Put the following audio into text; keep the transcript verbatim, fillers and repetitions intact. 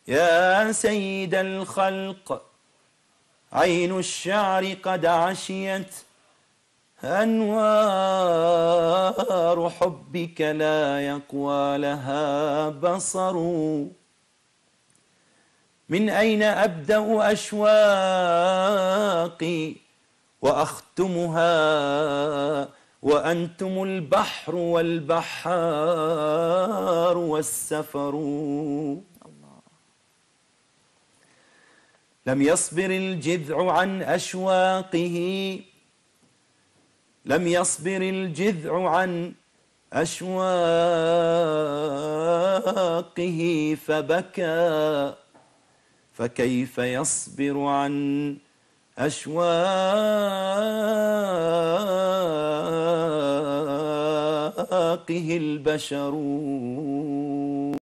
يا سيد الخلق عين الشعر قد عشيت، أنوار حبك لا يقوى لها بصر. من أين أبدأ أشواقي وأختمها وأنتم البحر والبحار والسفر. لم يصبر الجذع عن أشواقه، لم يصبر الجذع عن أشواقه فبكى، فكيف يصبر عن أشواقه البشر.